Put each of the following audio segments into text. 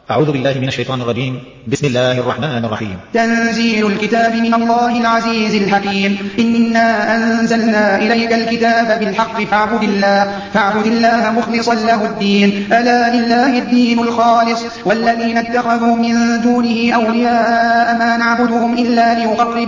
أعوذ بالله من الشيطان الرجيم. بسم الله الرحمن الرحيم. تنزيل الكتاب من الله العزيز الحكيم. إنا أنزلنا إليك الكتاب بالحق فاعبد الله مخلصا له الدين. ألا لله الدين الخالص والذين اتخذوا من دونه أولياء ما نعبدهم إلا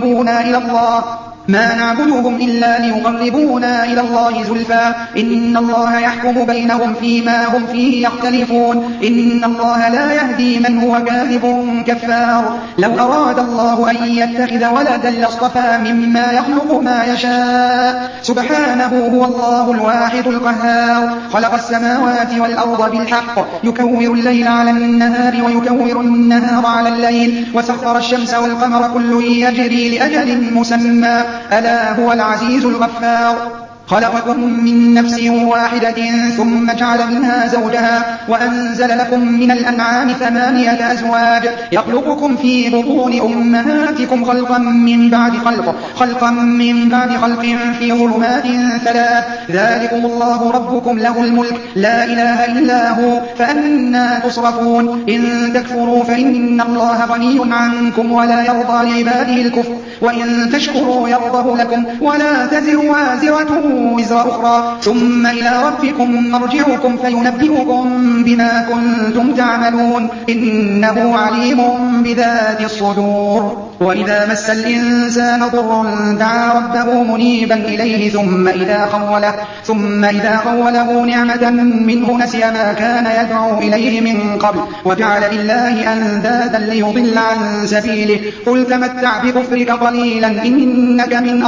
ليقربونا إلى الله زلفى إن الله يحكم بينهم فيما هم فيه يختلفون. إن الله لا يهدي من هو كاذب كفار. لو أراد الله أن يتخذ ولدا لاصطفى مما يخلق ما يشاء سبحانه هو الله الواحد القهار. خلق السماوات والأرض بالحق يكور الليل على النهار ويكور النهار على الليل وسخر الشمس والقمر كل يجري لأجل مسمى ألا هو العزيز الغفار. خلقكم من نفس واحدة ثم جعل منها زوجها وأنزل لكم من الأنعام 8 أزواج يخلقكم في بطون أمهاتكم خلقا من بعد خلق في ظلمات 3 ذلكم الله ربكم له الملك لا إله إلا هو فأنى تصرفون. إن تكفروا فإن الله غني عنكم ولا يرضى لعباده الكفر وإن تشكروا يرضه لكم ولا تزر وازرة وزر أخرى ثم إلى ربكم مرجعكم فينبئكم بما كنتم تعملون إنه عليم بذات الصدور. وإذا مس الإنسان ضر دعا ربه منيبا إليه ثم إذا خوله نعمة منه نسي ما كان يدعو إليه من قبل وجعل لله أندادا ليضل عن سبيله. قل تمتع بكفرك قليلا إنك من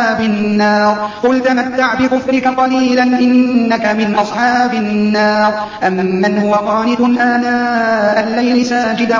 أصحاب النار. أمن هو قانت آناء الليل ساجدا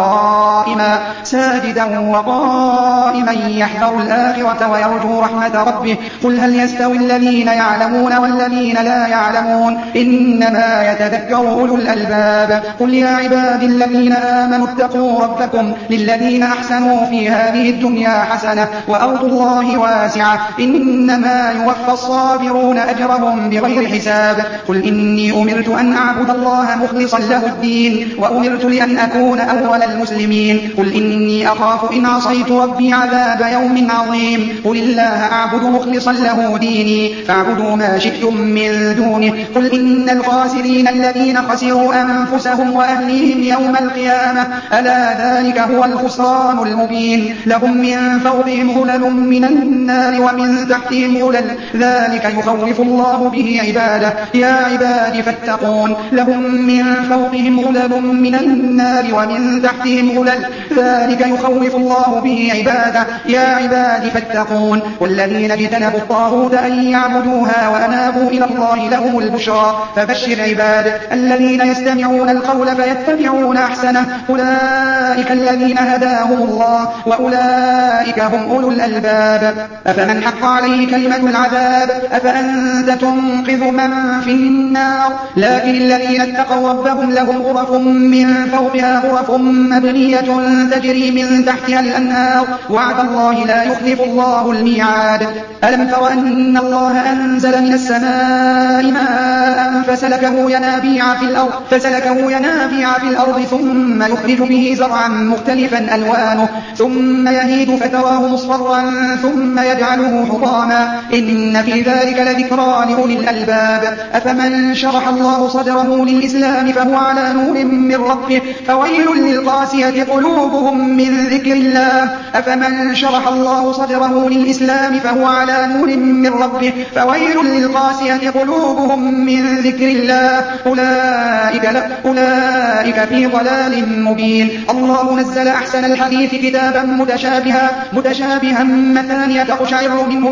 وقائما يحذر الآخرة ويرجو رحمة ربه. قل هل يستوي الذين يعلمون والذين لا يعلمون إنما يتذكر أولو الألباب. قل يا عباد الذين آمنوا اتقوا ربكم للذين أحسنوا في هذه الدنيا حسنة وأرض الله واسعة إنما يوفى الصابرون أجرهم بغير حساب. قل إني أمرت أن أعبد الله مخلصا له الدين وأمرت لأن أكون أول المسلمين. قل إني أخاف إن عصيت ربي عذاب يوم عظيم. قل الله أعبد مخلصا له ديني فاعبدوا ما شئتم من دونه. قل إن الخاسرين الذين خسروا أنفسهم وأهليهم يوم القيامة ألا ذلك هو الخسران المبين. لهم من فوقهم ظلل من النار ومن تحتهم ظلل ذلك يخوف الله به عباده يا عباد فاتقون. لهم من فوقهم ظلل من النار ومن تحتهم ظلل ذلك يخوف الله به عباده يا عباد فاتقون. والذين اجتنبوا الطاغوت أن يعبدوها وأنابوا إلى الله لهم البشرى. فبشر عباد الذين يستمعون القول فيتبعون أحسنه أولئك الذين هداهم الله وأولئك هم أولو الألباب. أفمن حق عليه كلمة العذاب أفأنت تنقذ من في النار. لكن الذين اتقوا ربهم لهم غرف من فوقها غرف مبنية تجري من تحتها الأنهار وعد الله لا يخلف الله الميعاد. ألم تر أن الله أنزل من السماء ماء فسلكه ينابيع في الأرض ثم يخرج به زرعا مختلفا ألوانه ثم يهيج فتراه مصفرا ثم يجعله حطاما إن في ذلك لذكرى لأولي الألباب. أفمن شرح الله صدره للإسلام فهو على نور من ربه فويل للقاسية قلوبهم من ذكر الله. أفمن شرح الله صدره للإسلام فهو على نور من ربه فويل للقاسية قلوبهم من ذكر الله أولئك في ضلال مبين. الله نزل أحسن الحديث كتابا متشابها مثانية تقشعر منه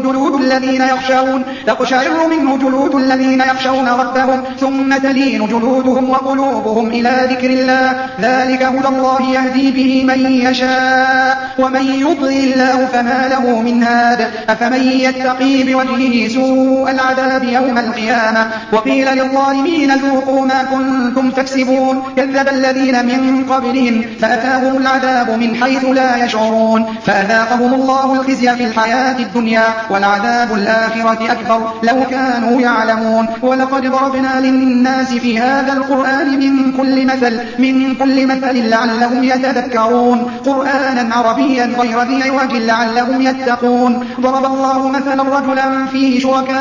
جلود الذين يخشون ربهم ثم تلين جلودهم وقلوبهم إلى ذكر الله ذلك هدى الله يهدي به من يشاء ومن يضلل الله فما له من هاد أفمن يتقي بوجهه سوء العذاب يوم القيامة وقيل للظالمين ذوقوا ما كنتم تكسبون كذب الذين من قبلهم فأتاهم العذاب من حيث لا يشعرون فأذاقهم الله الخزي في الحياة الدنيا والعذاب الآخرة أكبر لو كانوا يعلمون ولقد ضربنا للناس في هذا القرآن من كل مثل لعلهم يتذكرون قرآنا عربيا غير ذي عوج لعلهم يتقون ضرب الله مثلا رجلا فيه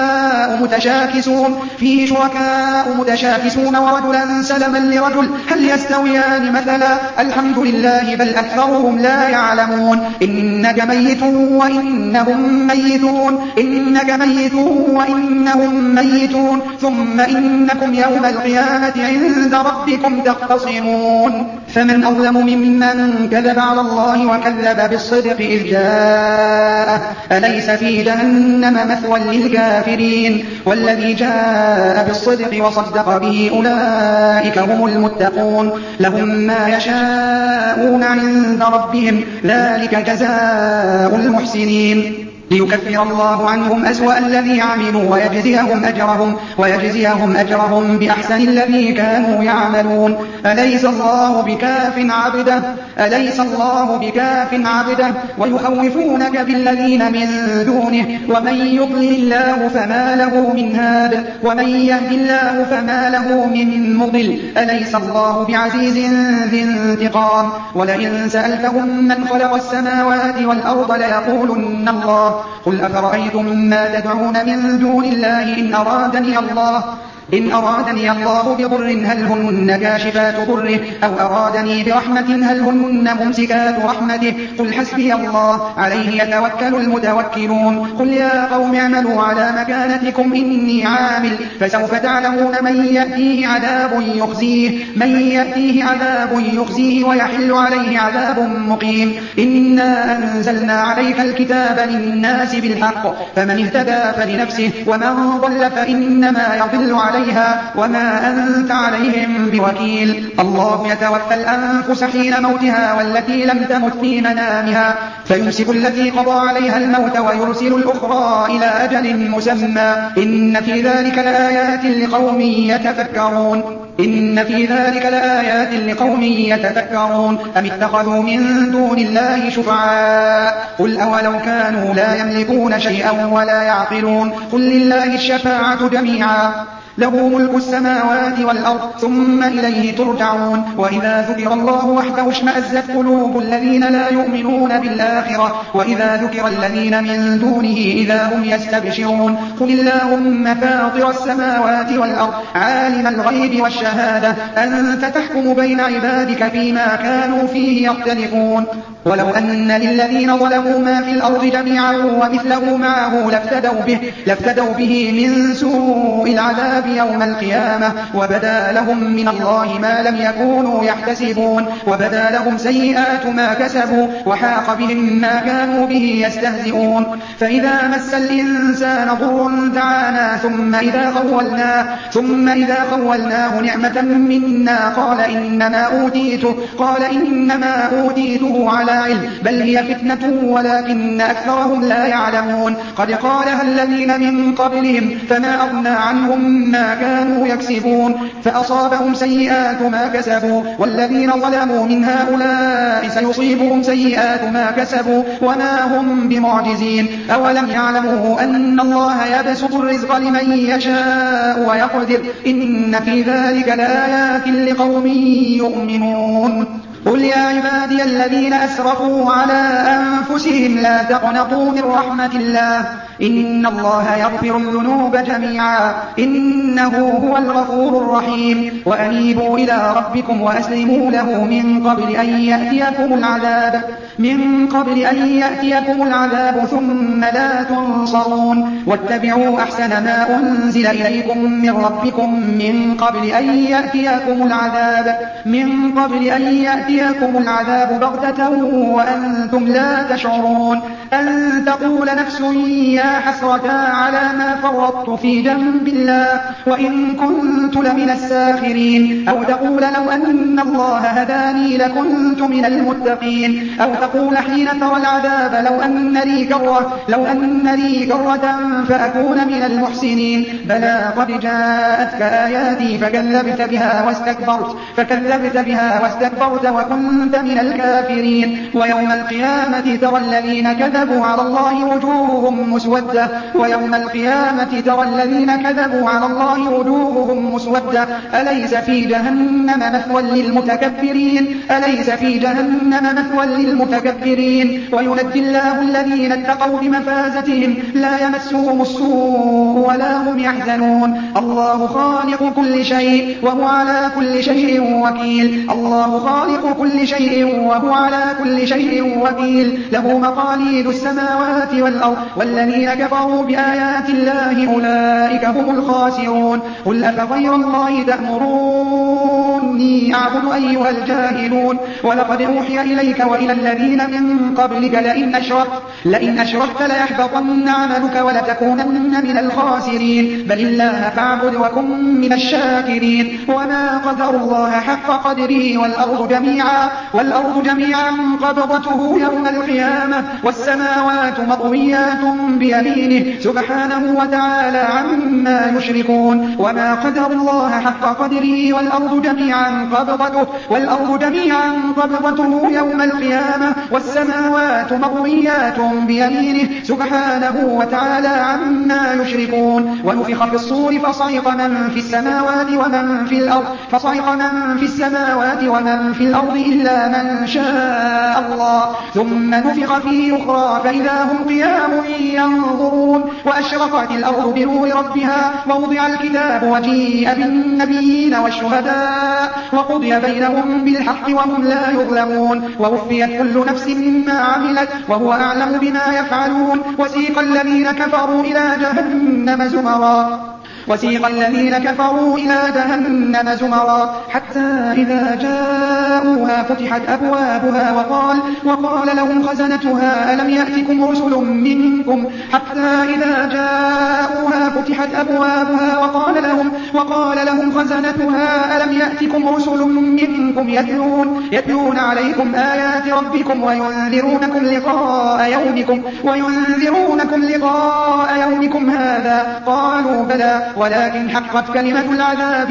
شركاء متشاكسون ورجلا سلما لرجل هل يستويان مثلا الحمد لله بل أكثرهم لا يعلمون إنك ميت وإنهم ميتون ثم إنكم يوم القيامة عند ربكم تختصمون فمن أظلم ممن كذب على الله وكذب بالصدق إذ جاءه أليس في جهنم مثوى للكافرين والذي جاء بالصدق وصدق به أولئك هم المتقون لهم ما يشاءون عند ربهم ذلك جزاء المحسنين ليكفر الله عنهم أسوأ الذي عملوا ويجزيهم أجرهم بأحسن الذي كانوا يعملون أليس الله بكاف عبده ويخوفونك بالذين من دونه ومن يضلل الله فما له من هاد ومن يهد الله فما له من مضل أليس الله بعزيز ذي انتقام ولئن سألتهم من خلق السماوات والأرض ليقولن الله قل أفرأيتم ما تدعون من دون الله إن أرادني الله بضر هل هن كاشفات ضره أو أرادني برحمة هل هن ممسكات رحمته قل حسبي الله عليه يتوكل المتوكلون قل يا قوم اعملوا على مكانتكم إني عامل فسوف تعلمون من يأتيه عذاب يخزيه ويحل عليه عذاب مقيم إنا أنزلنا عليك الكتاب للناس بالحق فمن اهتدى فلنفسه ومن ضل فإنما يضل عليها وما أنت عليهم بوكيل الله يتوفى الأنفس حين موتها والتي لم تمت في منامها فيمسك التي قضى عليها الموت ويرسل الأخرى إلى أجل مسمى إن في ذلك لآيات لقوم يتفكرون أم اتخذوا من دون الله شفعاء قل أولو كانوا لا يملكون شيئا ولا يعقلون قل لله الشفاعة جميعا له ملك السماوات والأرض ثم إليه ترجعون وإذا ذكر الله وحده اشمأزت قلوب الذين لا يؤمنون بالآخرة وإذا ذكر الذين من دونه إذا هم يستبشرون قل اللهم فاطر السماوات والأرض عالم الغيب والشهادة أنت تحكم بين عبادك فيما كانوا فيه يختلفون ولو أن للذين ظلموا ما في الأرض جميعا ومثله معه لافتدوا به من سوء العذاب يوم القيامة وبدا لهم من الله ما لم يكونوا يحتسبون وبدا لهم سيئات ما كسبوا وحاق بهم ما كانوا به يستهزئون فإذا مس الإنسان ضر دعانا ثم إذا خولناه نعمة منا قال إنما أوتيته على علم بل هي فتنة ولكن أكثرهم لا يعلمون قد قالها الذين من قبلهم فما أغنى عنهم ما كانوا يكسبون فأصابهم سيئات ما كسبوا والذين ظلموا من هؤلاء سيصيبهم سيئات ما كسبوا وما هم بمعجزين أولم يعلموا أن الله يبسط الرزق لمن يشاء ويقدر إن في ذلك لآيات لقوم يؤمنون قل يا عبادي الذين أسرفوا على أنفسهم لا تقنطوا من رحمة الله إن الله يغفر الذنوب جميعا إنه هو الغفور الرحيم وأنيبوا إلى ربكم وأسلموا له من قبل أن يأتيكم العذاب ثم لا تنصرون واتبعوا أحسن ما أنزل إليكم من ربكم من قبل أن يأتيكم العذاب بغتة وأنتم لا تشعرون أن تقول نفس يا حسرتا على ما فرطت في جنب الله وإن كنت لمن الساخرين. أو تقول لو أن الله هداني لكنت من المتقين. أو تقول حين ترى العذاب لو أن لي كرة فأكون من المحسنين. بلى قد جاءتك آياتي فكذبت بها واستكبرت وكنت من الكافرين. ويوم القيامة ترى الذين كذبوا على الله وجوههم مسودة أليس في جهنم مثوى للمتكبرين. وينجي الله الذين اتقوا بمفازتهم لا يمسهم السوء ولا هم يحزنون. الله خالق كل شيء وهو على كل شيء وكيل. له مقاليد السماوات والأرض والذين كفروا بآيات الله أولئك هم الخاسرون. قل أفغير الله تأمروني أعبد أيها الجاهلون. ولقد أوحي إليك وإلى الذين من قبلك لئن أشركت ليحبطن عملك ولتكونن من الخاسرين. بل الله فاعبد وكن من الشاكرين. وما قدر الله حق قدره والأرض جميعا قبضته يوم القيامة والسماوات مطويات بيمينه سبحانه وتعالى عما يشركون. وما قدر الله حق قدره والأرض جميعا قبضته يوم القيامة والسماوات مطويات بيمينه سبحانه وتعالى عما يشركون. ونفخ في الصور فصعق من في السماوات ومن في الأرض إلا من شاء الله ثم نفخ فيه أخرى فإذا هم قيام ينظرون. وأشرقت الأرض بنور ربها ووضع الكتاب وجيء بالنبيين والشهداء وقضي بينهم بالحق وهم لا يظلمون. ووفيت كل نفس ما عملت وهو أعلم بما يفعلون. وسيق الذين كفروا إلى جهنم زمرا حتى إذا جاءوها فتحت أبوابها وقال لهم خزنتها ألم يأتكم رسل منكم يتلون عليكم آيات ربكم وينذرونكم لقاء يومكم هذا. قالوا بلى ولكن حقت كلمة العذاب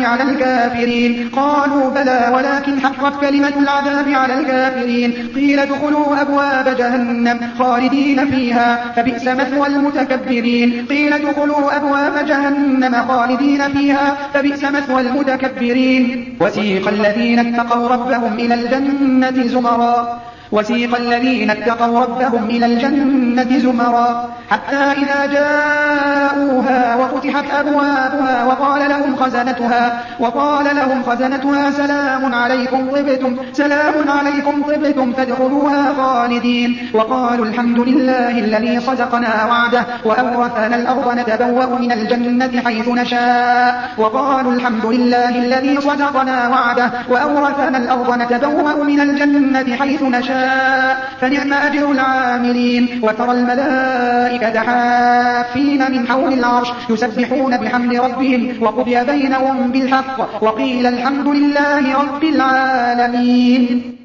على الكافرين. قيل ادخلوا أبواب جهنم خالدين فيها فبئس مثوى المتكبرين. وسيق الذين اتقوا ربهم إلى الجنة زمرا حتى إذا جاءوها وفتحت أبوابها وقال لهم خزنتها سلام عليكم طبتم فادخلوها خالدين. وقالوا الحمد لله الذي صدقنا وعده وأورثنا الأرض نتبوأ من الجنة حيث نشاء فنعم أجر العاملين. وترى الملائكة حافين من حول العرش يسبحون بحمد ربهم وقضي بينهم بالحق وقيل الحمد لله رب العالمين.